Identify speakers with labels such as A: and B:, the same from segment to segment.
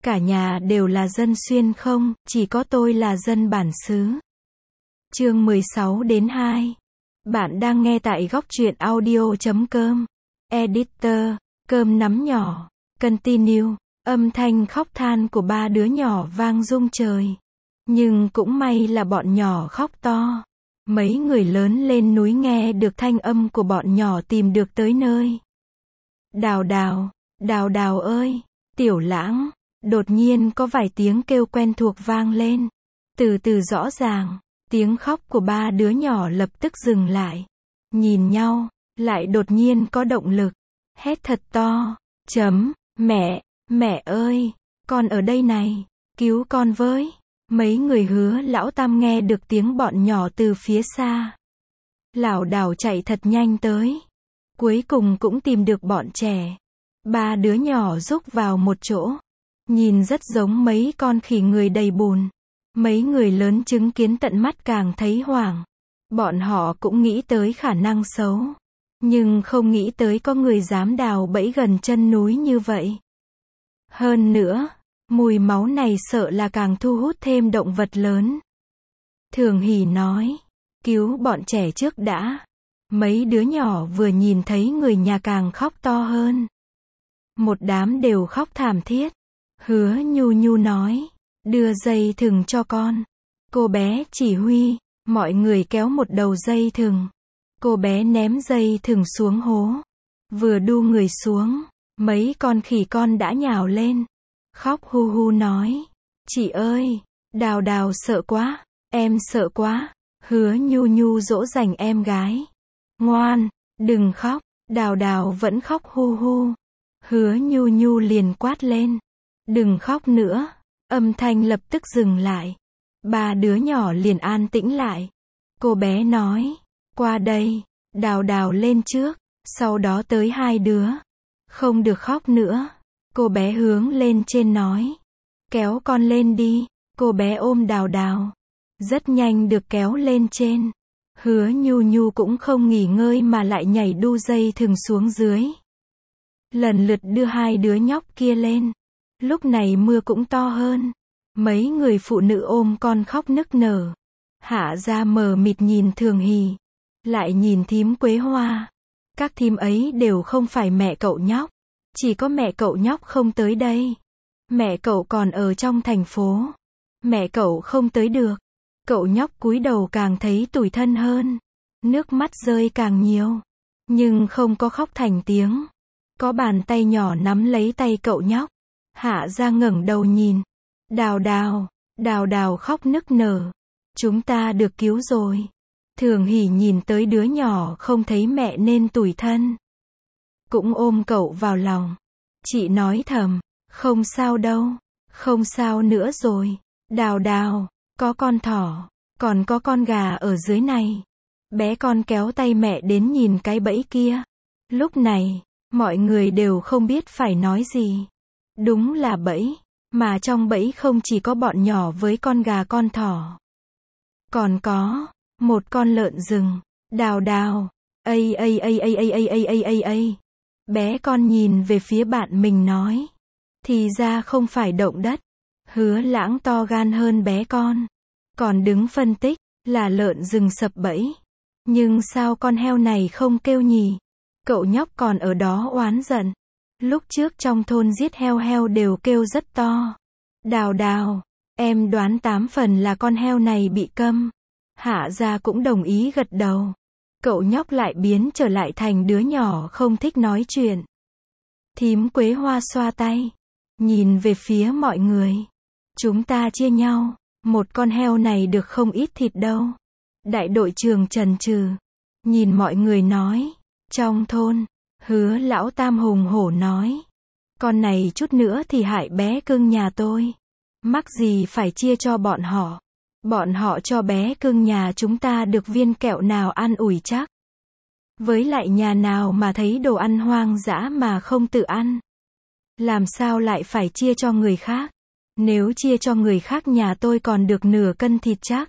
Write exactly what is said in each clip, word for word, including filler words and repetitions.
A: Cả nhà đều là dân xuyên không, chỉ có tôi là dân bản xứ. Chương mười sáu đến hai. Bạn đang nghe tại góc truyện audio chấm com. Editor, cơm nắm nhỏ. Continue. Âm thanh khóc than của ba đứa nhỏ vang rung trời. Nhưng cũng may là bọn nhỏ khóc to. Mấy người lớn lên núi nghe được thanh âm của bọn nhỏ tìm được tới nơi. Đào đào, đào đào ơi, Tiểu Lãng. Đột nhiên có vài tiếng kêu quen thuộc vang lên. Từ từ rõ ràng, tiếng khóc của ba đứa nhỏ lập tức dừng lại. Nhìn nhau, lại đột nhiên có động lực. Hét thật to, chấm, mẹ, mẹ ơi, con ở đây này, cứu con với. Mấy người Hứa Lão Tam nghe được tiếng bọn nhỏ từ phía xa. Lảo đảo chạy thật nhanh tới. Cuối cùng cũng tìm được bọn trẻ. Ba đứa nhỏ rúc vào một chỗ. Nhìn rất giống mấy con khỉ người đầy bùn. Mấy người lớn chứng kiến tận mắt càng thấy hoảng. Bọn họ cũng nghĩ tới khả năng xấu. Nhưng không nghĩ tới có người dám đào bẫy gần chân núi như vậy. Hơn nữa, mùi máu này sợ là càng thu hút thêm động vật lớn. Thường Hỷ nói, cứu bọn trẻ trước đã. Mấy đứa nhỏ vừa nhìn thấy người nhà càng khóc to hơn. Một đám đều khóc thảm thiết. Hứa Nhu Nhu nói, đưa dây thừng cho con. Cô bé chỉ huy, mọi người kéo một đầu dây thừng. Cô bé ném dây thừng xuống hố. Vừa đu người xuống, mấy con khỉ con đã nhào lên. Khóc hu hu nói, chị ơi, Đào Đào sợ quá, em sợ quá. Hứa Nhu Nhu dỗ dành em gái. Ngoan, đừng khóc. Đào Đào vẫn khóc hu hu. Hứa Nhu Nhu liền quát lên, đừng khóc nữa. Âm thanh lập tức dừng lại. Ba đứa nhỏ liền an tĩnh lại. Cô bé nói, qua đây. Đào Đào lên trước, sau đó tới hai đứa. Không được khóc nữa. Cô bé hướng lên trên nói, kéo con lên đi. Cô bé ôm Đào Đào. Rất nhanh được kéo lên trên. Hứa Nhu Nhu cũng không nghỉ ngơi mà lại nhảy đu dây thừng xuống dưới. Lần lượt đưa hai đứa nhóc kia lên. Lúc này mưa cũng to hơn. Mấy người phụ nữ ôm con khóc nức nở. Hạ Gia mờ mịt nhìn Thường Hỷ. Lại nhìn thím Quế Hoa. Các thím ấy đều không phải mẹ cậu nhóc. Chỉ có mẹ cậu nhóc không tới đây. Mẹ cậu còn ở trong thành phố. Mẹ cậu không tới được. Cậu nhóc cúi đầu càng thấy tủi thân hơn. Nước mắt rơi càng nhiều. Nhưng không có khóc thành tiếng. Có bàn tay nhỏ nắm lấy tay cậu nhóc. Hạ Gia ngẩng đầu nhìn. Đào Đào, Đào Đào khóc nức nở. Chúng ta được cứu rồi. Thường Hỷ nhìn tới đứa nhỏ không thấy mẹ nên tủi thân. Cũng ôm cậu vào lòng. Chị nói thầm, không sao đâu, không sao nữa rồi. Đào Đào, có con thỏ, còn có con gà ở dưới này. Bé con kéo tay mẹ đến nhìn cái bẫy kia. Lúc này, mọi người đều không biết phải nói gì. Đúng là bẫy, mà trong bẫy không chỉ có bọn nhỏ với con gà con thỏ. Còn có một con lợn rừng. Đào Đào, ây ây ây ây ây ây ây ây ây ây. Bé con nhìn về phía bạn mình nói, thì ra không phải động đất. Hứa Lãng to gan hơn bé con. Còn đứng phân tích, là lợn rừng sập bẫy. Nhưng sao con heo này không kêu nhỉ? Cậu nhóc còn ở đó oán giận. Lúc trước trong thôn giết heo heo đều kêu rất to. Đào Đào, em đoán tám phần là con heo này bị câm. Hạ Gia cũng đồng ý gật đầu. Cậu nhóc lại biến trở lại thành đứa nhỏ không thích nói chuyện. Thím Quế Hoa xoa tay. Nhìn về phía mọi người. Chúng ta chia nhau. Một con heo này được không ít thịt đâu. Đại đội trưởng chần chừ. Nhìn mọi người nói. Trong thôn. Hứa Lão Tam hùng hổ nói. Con này chút nữa thì hại bé cưng nhà tôi. Mắc gì phải chia cho bọn họ. Bọn họ cho bé cưng nhà chúng ta được viên kẹo nào ăn ủi chắc. Với lại nhà nào mà thấy đồ ăn hoang dã mà không tự ăn. Làm sao lại phải chia cho người khác. Nếu chia cho người khác nhà tôi còn được nửa cân thịt chắc.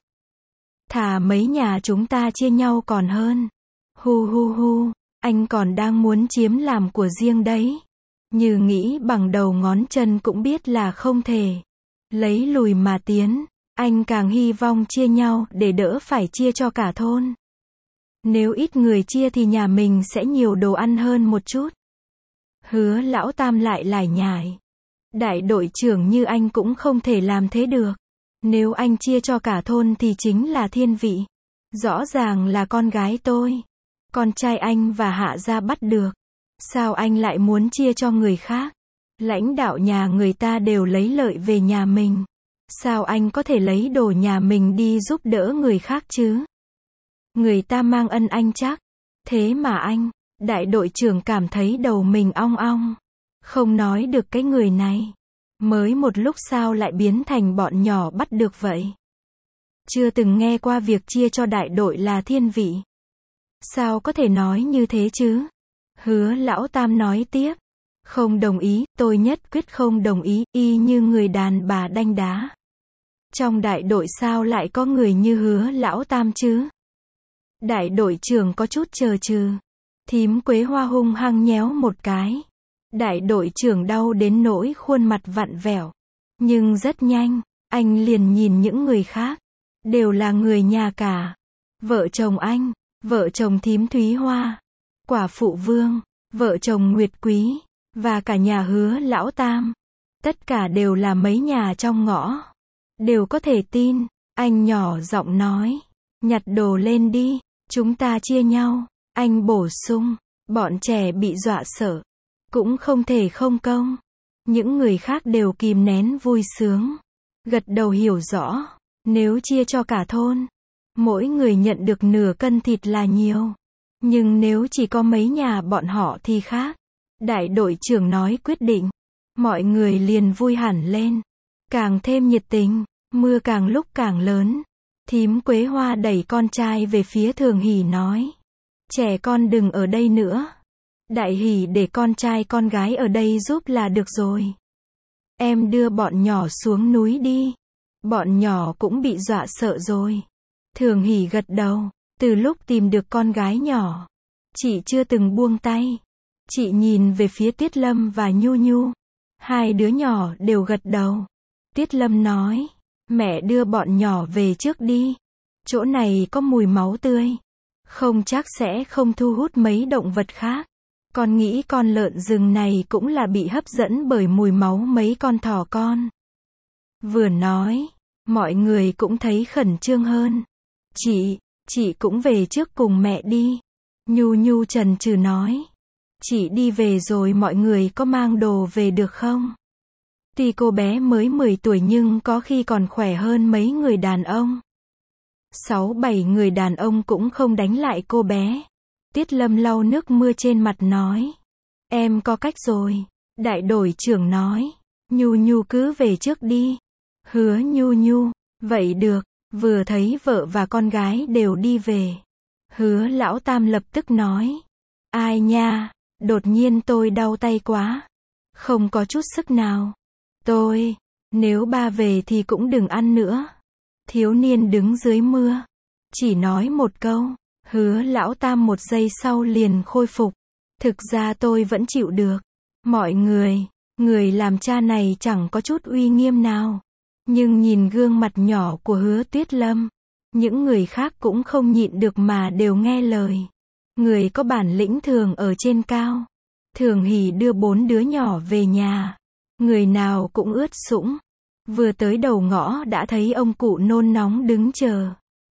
A: Thà mấy nhà chúng ta chia nhau còn hơn. Hu hu hu, anh còn đang muốn chiếm làm của riêng đấy. Như nghĩ bằng đầu ngón chân cũng biết là không thể. Lấy lùi mà tiến, anh càng hy vọng chia nhau để đỡ phải chia cho cả thôn. Nếu ít người chia thì nhà mình sẽ nhiều đồ ăn hơn một chút. Hứa lão tam lại lải nhải. Đại đội trưởng như anh cũng không thể làm thế được. Nếu anh chia cho cả thôn thì chính là thiên vị. Rõ ràng là con gái tôi. Con trai anh và Hạ gia bắt được. Sao anh lại muốn chia cho người khác? Lãnh đạo nhà người ta đều lấy lợi về nhà mình. Sao anh có thể lấy đồ nhà mình đi giúp đỡ người khác chứ? Người ta mang ân anh chắc. Thế mà anh, đại đội trưởng cảm thấy đầu mình ong ong. Không nói được cái người này. Mới một lúc sao lại biến thành bọn nhỏ bắt được vậy? Chưa từng nghe qua việc chia cho đại đội là thiên vị. Sao có thể nói như thế chứ? Hứa lão tam nói tiếp. Không đồng ý, tôi nhất quyết không đồng ý, y như người đàn bà đanh đá. Trong đại đội sao lại có người như hứa lão tam chứ? Đại đội trưởng có chút chần chừ. Thím Quế Hoa hung hăng nhéo một cái. Đại đội trưởng đau đến nỗi khuôn mặt vặn vẹo. Nhưng rất nhanh, anh liền nhìn những người khác. Đều là người nhà cả. Vợ chồng anh, vợ chồng thím Thúy Hoa, quả phụ Vương, vợ chồng Nguyệt Quý, và cả nhà hứa lão tam. Tất cả đều là mấy nhà trong ngõ. Đều có thể tin, anh nhỏ giọng nói. Nhặt đồ lên đi, chúng ta chia nhau. Anh bổ sung, bọn trẻ bị dọa sợ. Cũng không thể không công. Những người khác đều kìm nén vui sướng. Gật đầu hiểu rõ. Nếu chia cho cả thôn, mỗi người nhận được nửa cân thịt là nhiều. Nhưng nếu chỉ có mấy nhà bọn họ thì khác. Đại đội trưởng nói quyết định. Mọi người liền vui hẳn lên. Càng thêm nhiệt tình. Mưa càng lúc càng lớn. Thím Quế Hoa đẩy con trai về phía Thường Hỷ nói. Trẻ con đừng ở đây nữa. Đại hỷ để con trai con gái ở đây giúp là được rồi. Em đưa bọn nhỏ xuống núi đi. Bọn nhỏ cũng bị dọa sợ rồi. Thường Hỷ gật đầu. Từ lúc tìm được con gái nhỏ, chị chưa từng buông tay. Chị nhìn về phía Tiết Lâm và Nhu Nhu. Hai đứa nhỏ đều gật đầu. Tiết Lâm nói. Mẹ đưa bọn nhỏ về trước đi. Chỗ này có mùi máu tươi. Không chắc sẽ không thu hút mấy động vật khác. Con nghĩ con lợn rừng này cũng là bị hấp dẫn bởi mùi máu mấy con thỏ con. Vừa nói, mọi người cũng thấy khẩn trương hơn. Chị, chị cũng về trước cùng mẹ đi. Nhu Nhu chần chừ nói. Chị đi về rồi mọi người có mang đồ về được không? Tuy cô bé mới mười tuổi nhưng có khi còn khỏe hơn mấy người đàn ông. Sáu bảy người đàn ông cũng không đánh lại cô bé. Tiết Lâm lau nước mưa trên mặt nói. Em có cách rồi. Đại đội trưởng nói. Nhu Nhu cứ về trước đi. Hứa Nhu Nhu. Vậy được. Vừa thấy vợ và con gái đều đi về. Hứa lão tam lập tức nói. Ai nha. Đột nhiên tôi đau tay quá. Không có chút sức nào. Tôi. Nếu ba về thì cũng đừng ăn nữa. Thiếu niên đứng dưới mưa. Chỉ nói một câu. Hứa lão tam một giây sau liền khôi phục. Thực ra tôi vẫn chịu được. Mọi người, người làm cha này chẳng có chút uy nghiêm nào. Nhưng nhìn gương mặt nhỏ của Hứa Tuyết Lâm, những người khác cũng không nhịn được mà đều nghe lời. Người có bản lĩnh thường ở trên cao. Thường Hỷ đưa bốn đứa nhỏ về nhà. Người nào cũng ướt sũng. Vừa tới đầu ngõ đã thấy ông cụ nôn nóng đứng chờ.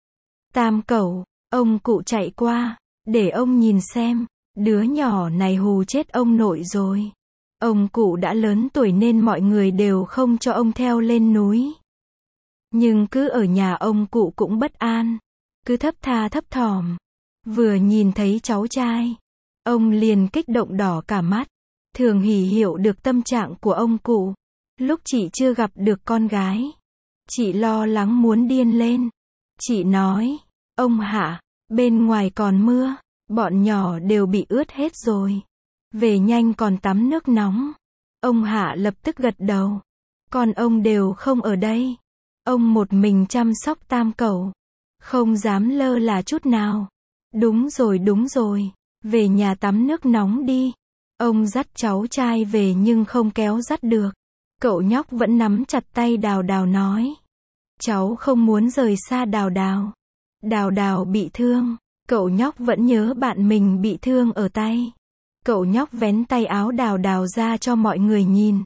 A: Tam cẩu, ông cụ chạy qua, để ông nhìn xem, đứa nhỏ này hù chết ông nội rồi. Ông cụ đã lớn tuổi nên mọi người đều không cho ông theo lên núi. Nhưng cứ ở nhà ông cụ cũng bất an, cứ thấp tha thấp thỏm. Vừa nhìn thấy cháu trai, ông liền kích động đỏ cả mắt. Thường Hỷ hiểu được tâm trạng của ông cụ. Lúc chị chưa gặp được con gái, chị lo lắng muốn điên lên. Chị nói, ông Hạ, bên ngoài còn mưa, bọn nhỏ đều bị ướt hết rồi. Về nhanh còn tắm nước nóng. Ông Hạ lập tức gật đầu. Con ông đều không ở đây. Ông một mình chăm sóc tam cẩu. Không dám lơ là chút nào. Đúng rồi đúng rồi. Về nhà tắm nước nóng đi. Ông dắt cháu trai về nhưng không kéo dắt được. Cậu nhóc vẫn nắm chặt tay Đào Đào nói. Cháu không muốn rời xa Đào Đào. Đào Đào bị thương. Cậu nhóc vẫn nhớ bạn mình bị thương ở tay. Cậu nhóc vén tay áo Đào Đào ra cho mọi người nhìn.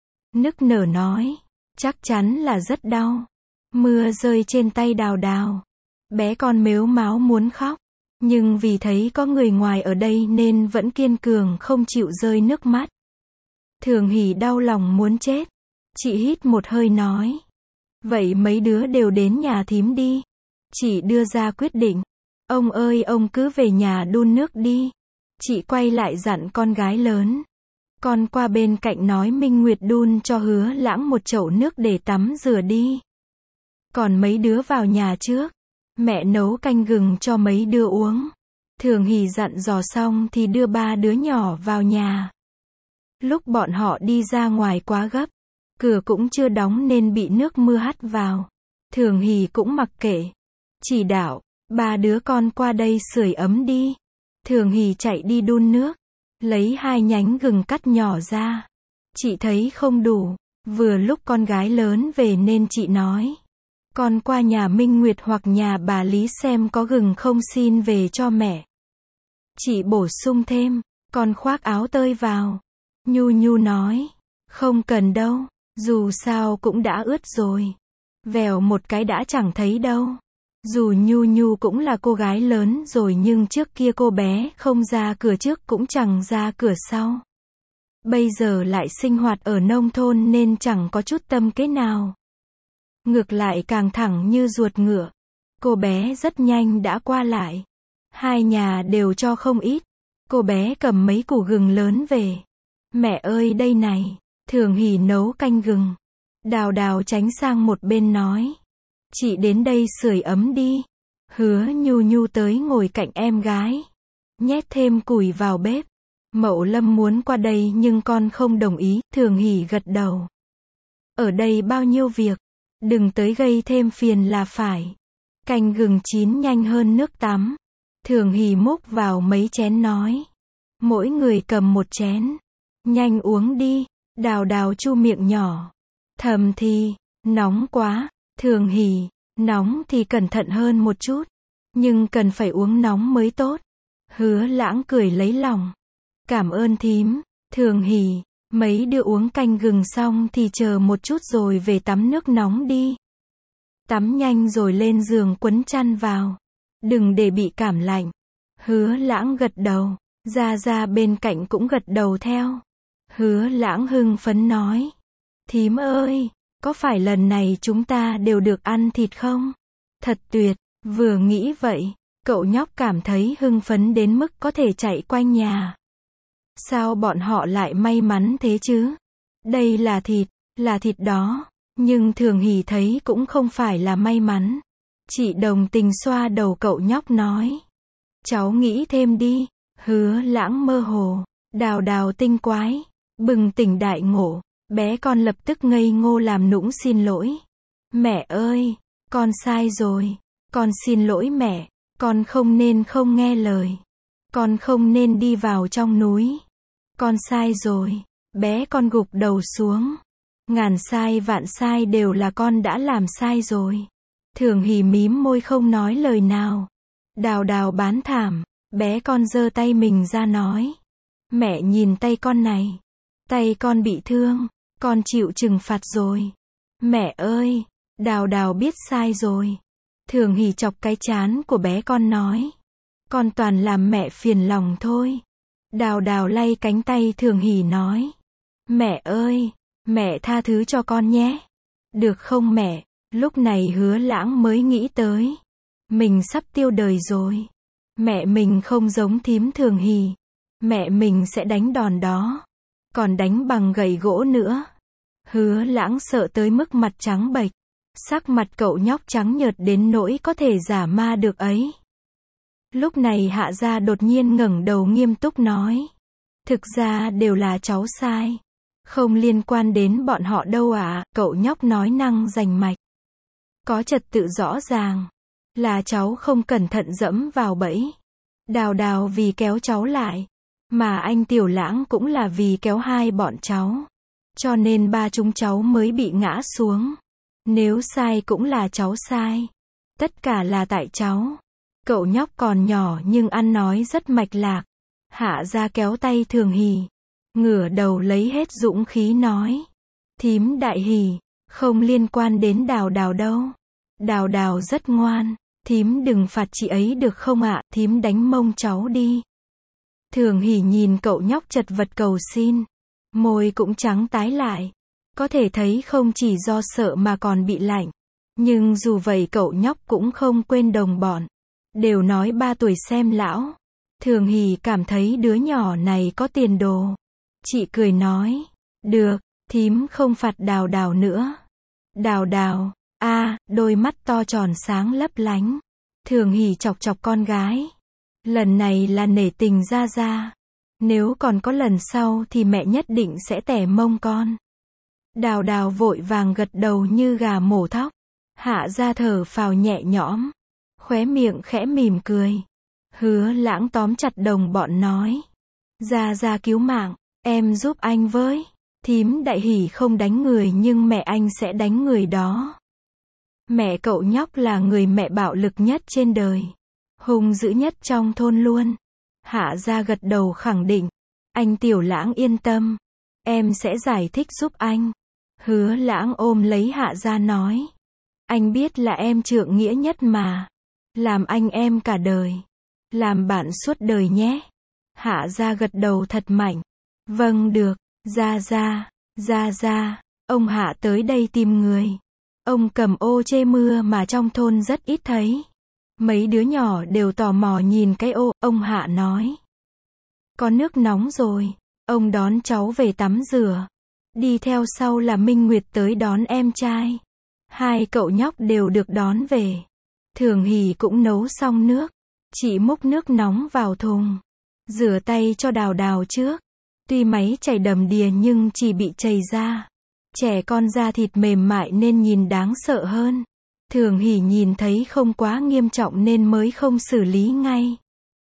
A: Nức nở nói. Chắc chắn là rất đau. Mưa rơi trên tay Đào Đào. Bé con mếu máo muốn khóc. Nhưng vì thấy có người ngoài ở đây nên vẫn kiên cường không chịu rơi nước mắt. Thường Hỷ đau lòng muốn chết. Chị hít một hơi nói. Vậy mấy đứa đều đến nhà thím đi. Chị đưa ra quyết định. Ông ơi ông cứ về nhà đun nước đi. Chị quay lại dặn con gái lớn. Con qua bên cạnh nói Minh Nguyệt đun cho Hứa Lãng một chậu nước để tắm rửa đi. Còn mấy đứa vào nhà trước. Mẹ nấu canh gừng cho mấy đứa uống. Thường Hỷ dặn dò xong thì đưa ba đứa nhỏ vào nhà. Lúc bọn họ đi ra ngoài quá gấp. Cửa cũng chưa đóng nên bị nước mưa hắt vào. Thường Hỷ cũng mặc kệ. Chỉ đạo, ba đứa con qua đây sưởi ấm đi. Thường Hỷ chạy đi đun nước. Lấy hai nhánh gừng cắt nhỏ ra. Chị thấy không đủ. Vừa lúc con gái lớn về nên chị nói. Con qua nhà Minh Nguyệt hoặc nhà bà Lý xem có gừng không xin về cho mẹ. Chị bổ sung thêm. Con khoác áo tơi vào. Nhu Nhu nói. Không cần đâu. Dù sao cũng đã ướt rồi. Vèo một cái đã chẳng thấy đâu. Dù Nhu Nhu cũng là cô gái lớn rồi nhưng trước kia cô bé không ra cửa trước cũng chẳng ra cửa sau. Bây giờ lại sinh hoạt ở nông thôn nên chẳng có chút tâm kế nào. Ngược lại càng thẳng như ruột ngựa. Cô bé rất nhanh đã qua lại. Hai nhà đều cho không ít. Cô bé cầm mấy củ gừng lớn về. Mẹ ơi đây này. Thường Hỷ nấu canh gừng. Đào Đào tránh sang một bên nói. Chị đến đây sưởi ấm đi. Hứa Nhu Nhu tới ngồi cạnh em gái. Nhét thêm củi vào bếp. Mậu Lâm muốn qua đây nhưng con không đồng ý. Thường Hỷ gật đầu. Ở đây bao nhiêu việc. Đừng tới gây thêm phiền là phải. Canh gừng chín nhanh hơn nước tắm. Thường Hỷ múc vào mấy chén nói. Mỗi người cầm một chén. Nhanh uống đi. Đào Đào chu miệng nhỏ. Thầm thì, nóng quá. Thường Hỷ, nóng thì cẩn thận hơn một chút. Nhưng cần phải uống nóng mới tốt. Hứa Lãng cười lấy lòng. Cảm ơn thím. Thường Hỷ, mấy đứa uống canh gừng xong thì chờ một chút rồi về tắm nước nóng đi. Tắm nhanh rồi lên giường quấn chăn vào. Đừng để bị cảm lạnh. Hứa Lãng gật đầu. Gia Gia bên cạnh cũng gật đầu theo. Hứa Lãng hưng phấn nói. Thím ơi, có phải lần này chúng ta đều được ăn thịt không? Thật tuyệt, vừa nghĩ vậy, cậu nhóc cảm thấy hưng phấn đến mức có thể chạy quanh nhà. Sao bọn họ lại may mắn thế chứ? Đây là thịt, là thịt đó, nhưng Thường Hỷ thấy cũng không phải là may mắn. Chị đồng tình xoa đầu cậu nhóc nói. Cháu nghĩ thêm đi. Hứa Lãng mơ hồ. Đào Đào tinh quái. Bừng tỉnh đại ngộ. Bé con lập tức ngây ngô làm nũng xin lỗi. Mẹ ơi, con sai rồi. Con xin lỗi mẹ. Con không nên không nghe lời. Con không nên đi vào trong núi. Con sai rồi. Bé con gục đầu xuống. Ngàn sai vạn sai đều là con đã làm sai rồi. Thường Hỷ mím môi không nói lời nào. Đào Đào bán thảm. Bé con giơ tay mình ra nói. Mẹ nhìn tay con này. Tay con bị thương. Con chịu trừng phạt rồi. Mẹ ơi, Đào Đào biết sai rồi. Thường Hỷ chọc cái trán của bé con nói. Con toàn làm mẹ phiền lòng thôi. Đào Đào lay cánh tay Thường Hỷ nói. Mẹ ơi, mẹ tha thứ cho con nhé. Được không mẹ? Lúc này Hứa Lãng mới nghĩ tới. Mình sắp tiêu đời rồi. Mẹ mình không giống thím Thường Hỷ. Mẹ mình sẽ đánh đòn đó. Còn đánh bằng gậy gỗ nữa. Hứa Lãng sợ tới mức mặt trắng bệch. Sắc mặt cậu nhóc trắng nhợt đến nỗi có thể giả ma được ấy. Lúc này Hạ Gia đột nhiên ngẩng đầu nghiêm túc nói. Thực ra đều là cháu sai. Không liên quan đến bọn họ đâu ạ, à, cậu nhóc nói năng rành mạch. Có trật tự rõ ràng. Là cháu không cẩn thận dẫm vào bẫy. Đào Đào vì kéo cháu lại. Mà anh Tiểu Lãng cũng là vì kéo hai bọn cháu. Cho nên ba chúng cháu mới bị ngã xuống. Nếu sai cũng là cháu sai. Tất cả là tại cháu. Cậu nhóc còn nhỏ nhưng ăn nói rất mạch lạc. Hạ Gia kéo tay Thường Hỷ. Ngửa đầu lấy hết dũng khí nói. Thím Đại Hỷ, không liên quan đến Đào Đào đâu. Đào Đào rất ngoan. Thím đừng phạt chị ấy được không ạ, thím đánh mông cháu đi. Thường Hỷ nhìn cậu nhóc chật vật cầu xin. Môi cũng trắng tái lại. Có thể thấy không chỉ do sợ mà còn bị lạnh. Nhưng dù vậy cậu nhóc cũng không quên đồng bọn. Đều nói ba tuổi xem lão. Thường Hỷ cảm thấy đứa nhỏ này có tiền đồ. Chị cười nói. Được, thím không phạt Đào Đào nữa. Đào Đào, a, đôi mắt to tròn sáng lấp lánh. Thường Hỷ chọc chọc con gái. Lần này là nể tình Gia Gia. Nếu còn có lần sau thì mẹ nhất định sẽ tẻ mông con. Đào Đào vội vàng gật đầu như gà mổ thóc. Hạ Gia thở phào nhẹ nhõm. Khóe miệng khẽ mỉm cười. Hứa Lãng tóm chặt đồng bọn nói. Gia Gia cứu mạng, em giúp anh với. Thím Đại Hỷ không đánh người nhưng mẹ anh sẽ đánh người đó. Mẹ cậu nhóc là người mẹ bạo lực nhất trên đời. Hung dữ nhất trong thôn luôn. Hạ Gia gật đầu khẳng định. Anh Tiểu Lãng yên tâm. Em sẽ giải thích giúp anh. Hứa Lãng ôm lấy Hạ Gia nói. Anh biết là em trượng nghĩa nhất mà. Làm anh em cả đời. Làm bạn suốt đời nhé. Hạ Gia gật đầu thật mạnh. Vâng được, Gia Gia, Gia Gia, ông Hạ tới đây tìm người. Ông cầm ô che mưa mà trong thôn rất ít thấy. Mấy đứa nhỏ đều tò mò nhìn cái ô, ông Hạ nói. Có nước nóng rồi, ông đón cháu về tắm rửa. Đi theo sau là Minh Nguyệt tới đón em trai. Hai cậu nhóc đều được đón về. Thường Hỷ cũng nấu xong nước. Chị múc nước nóng vào thùng. Rửa tay cho Đào Đào trước. Tuy máy chảy đầm đìa nhưng chỉ bị chảy ra. Trẻ con da thịt mềm mại nên nhìn đáng sợ hơn. Thường Hỷ nhìn thấy không quá nghiêm trọng nên mới không xử lý ngay.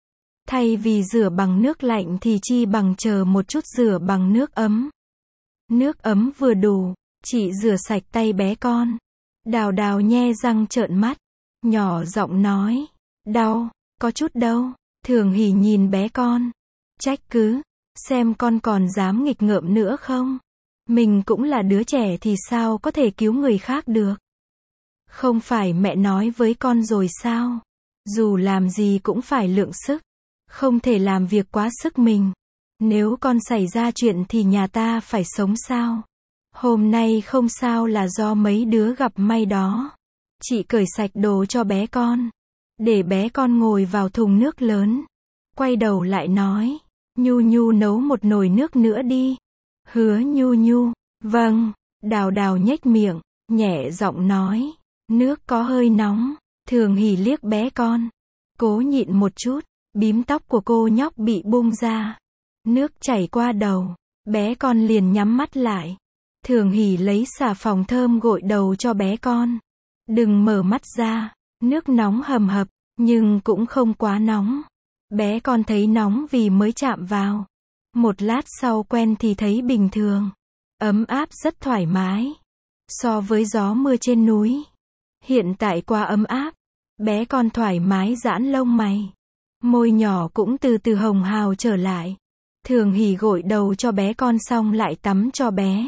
A: Thay vì rửa bằng nước lạnh thì chi bằng chờ một chút rửa bằng nước ấm. Nước ấm vừa đủ, chị rửa sạch tay bé con. Đào Đào nhe răng trợn mắt. Nhỏ giọng nói. Đau, có chút đâu. Thường Hỷ nhìn bé con. Trách cứ. Xem con còn dám nghịch ngợm nữa không? Mình cũng là đứa trẻ thì sao có thể cứu người khác được? Không phải mẹ nói với con rồi sao? Dù làm gì cũng phải lượng sức. Không thể làm việc quá sức mình. Nếu con xảy ra chuyện thì nhà ta phải sống sao? Hôm nay không sao là do mấy đứa gặp may đó. Chị cởi sạch đồ cho bé con. Để bé con ngồi vào thùng nước lớn. Quay đầu lại nói. Nhu Nhu nấu một nồi nước nữa đi. Hứa Nhu Nhu. Vâng. Đào Đào nhếch miệng. Nhẹ giọng nói. Nước có hơi nóng. Thường Hỷ liếc bé con. Cố nhịn một chút. Bím tóc của cô nhóc bị bung ra. Nước chảy qua đầu. Bé con liền nhắm mắt lại. Thường Hỷ lấy xà phòng thơm gội đầu cho bé con. Đừng mở mắt ra. Nước nóng hầm hập. Nhưng cũng không quá nóng. Bé con thấy nóng vì mới chạm vào. Một lát sau quen thì thấy bình thường. Ấm áp rất thoải mái. So với gió mưa trên núi. Hiện tại quá ấm áp. Bé con thoải mái giãn lông mày. Môi nhỏ cũng từ từ hồng hào trở lại. Thường Hỷ gội đầu cho bé con xong lại tắm cho bé.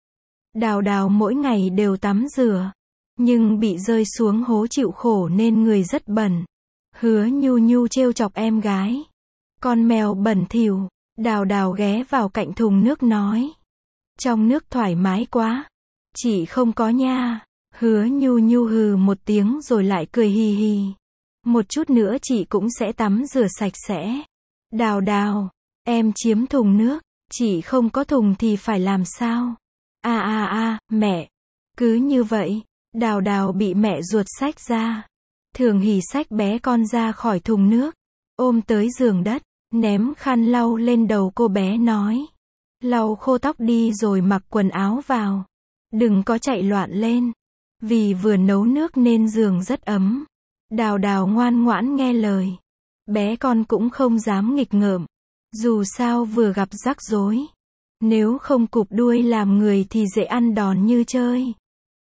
A: Đào Đào mỗi ngày đều tắm rửa. Nhưng bị rơi xuống hố chịu khổ nên người rất bẩn. Hứa Nhu Nhu trêu chọc em gái. Con mèo bẩn thỉu. Đào Đào ghé vào cạnh thùng nước nói. Trong nước thoải mái quá. Chị không có nha. Hứa Nhu Nhu hừ một tiếng rồi lại cười hì hì. Một chút nữa chị cũng sẽ tắm rửa sạch sẽ. Đào Đào, em chiếm thùng nước. Chị không có thùng thì phải làm sao? À à à, mẹ. Cứ như vậy, Đào Đào bị mẹ ruột xách ra. Thường Hỷ xách bé con ra khỏi thùng nước. Ôm tới giường đất. Ném khăn lau lên đầu cô bé nói. Lau khô tóc đi rồi mặc quần áo vào. Đừng có chạy loạn lên. Vì vừa nấu nước nên giường rất ấm. Đào Đào ngoan ngoãn nghe lời. Bé con cũng không dám nghịch ngợm. Dù sao vừa gặp rắc rối. Nếu không cụp đuôi làm người thì dễ ăn đòn như chơi.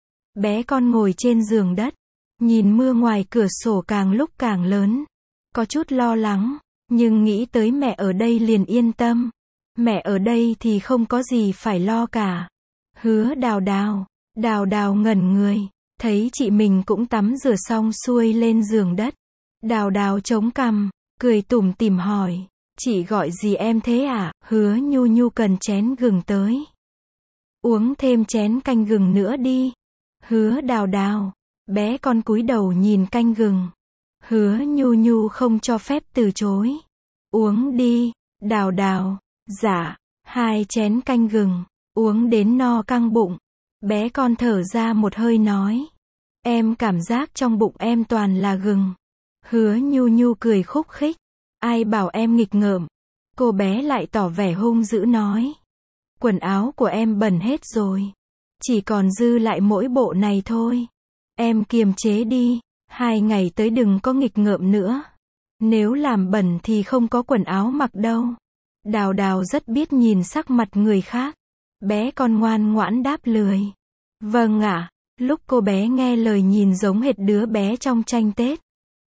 A: Bé con ngồi trên giường đất. Nhìn mưa ngoài cửa sổ càng lúc càng lớn. Có chút lo lắng. Nhưng nghĩ tới mẹ ở đây liền yên tâm. Mẹ ở đây thì không có gì phải lo cả. Hứa Đào Đào. Đào Đào ngẩn người. Thấy chị mình cũng tắm rửa xong xuôi lên giường đất. Đào Đào chống cằm. Cười tủm tỉm hỏi. Chị gọi gì em thế à? Hứa Nhu Nhu cần chén gừng tới. Uống thêm chén canh gừng nữa đi. Hứa Đào Đào. Bé con cúi đầu nhìn canh gừng. Hứa Nhu Nhu không cho phép từ chối. Uống đi. Đào Đào. Dạ. Hai chén canh gừng. Uống đến no căng bụng. Bé con thở ra một hơi nói. Em cảm giác trong bụng em toàn là gừng. Hứa Nhu Nhu cười khúc khích. Ai bảo em nghịch ngợm. Cô bé lại tỏ vẻ hung dữ nói. Quần áo của em bẩn hết rồi. Chỉ còn dư lại mỗi bộ này thôi. Em kiềm chế đi. Hai ngày tới đừng có nghịch ngợm nữa. Nếu làm bẩn thì không có quần áo mặc đâu. Đào Đào rất biết nhìn sắc mặt người khác. Bé con ngoan ngoãn đáp lười. Vâng ạ. Lúc cô bé nghe lời nhìn giống hệt đứa bé trong tranh Tết.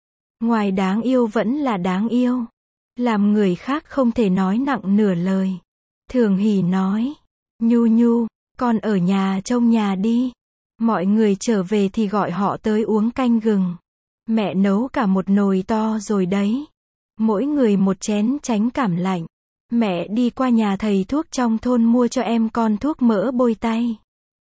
A: Ngoài đáng yêu vẫn là đáng yêu. Làm người khác không thể nói nặng nửa lời. Thường Hỷ nói. Nhu Nhu, con ở nhà trông nhà đi. Mọi người trở về thì gọi họ tới uống canh gừng. Mẹ nấu cả một nồi to rồi đấy. Mỗi người một chén tránh cảm lạnh. Mẹ đi qua nhà thầy thuốc trong thôn mua cho em con thuốc mỡ bôi tay.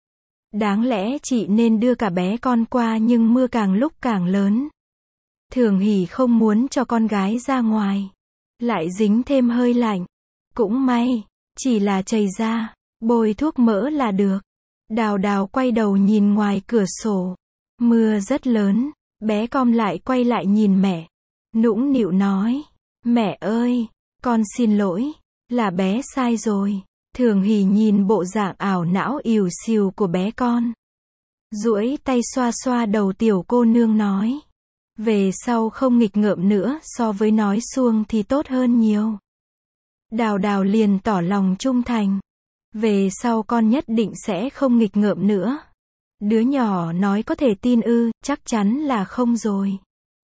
A: Đáng lẽ chị nên đưa cả bé con qua nhưng mưa càng lúc càng lớn. Thường Hỷ không muốn cho con gái ra ngoài. Lại dính thêm hơi lạnh. Cũng may, chỉ là chảy ra, bôi thuốc mỡ là được. Đào Đào quay đầu nhìn ngoài cửa sổ. Mưa rất lớn, bé con lại quay lại nhìn mẹ. Nũng nịu nói. Mẹ ơi, con xin lỗi, là bé sai rồi. Thường Hỷ nhìn bộ dạng ảo não ỉu xìu của bé con. Duỗi tay xoa xoa đầu tiểu cô nương nói. Về sau không nghịch ngợm nữa, so với nói suông thì tốt hơn nhiều. Đào Đào liền tỏ lòng trung thành. Về sau con nhất định sẽ không nghịch ngợm nữa. Đứa nhỏ nói có thể tin ư, chắc chắn là không rồi.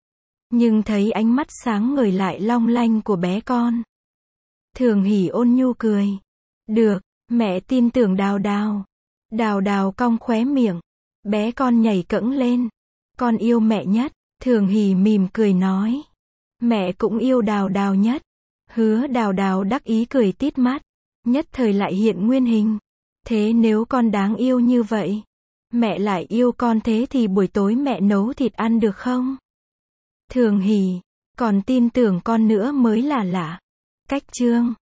A: Nhưng thấy ánh mắt sáng ngời lại long lanh của bé con. Thường Hỷ ôn nhu cười. Được, mẹ tin tưởng Đào Đào. Đào Đào cong khóe miệng. Bé con nhảy cẫng lên. Con yêu mẹ nhất. Thường Hỷ mỉm cười nói. Mẹ cũng yêu Đào Đào nhất. Hứa Đào Đào đắc ý cười tít mắt. Nhất thời lại hiện nguyên hình. Thế nếu con đáng yêu như vậy, mẹ lại yêu con thế thì buổi tối mẹ nấu thịt ăn được không? Thường Hỷ, còn tin tưởng con nữa mới là lạ. Cách chương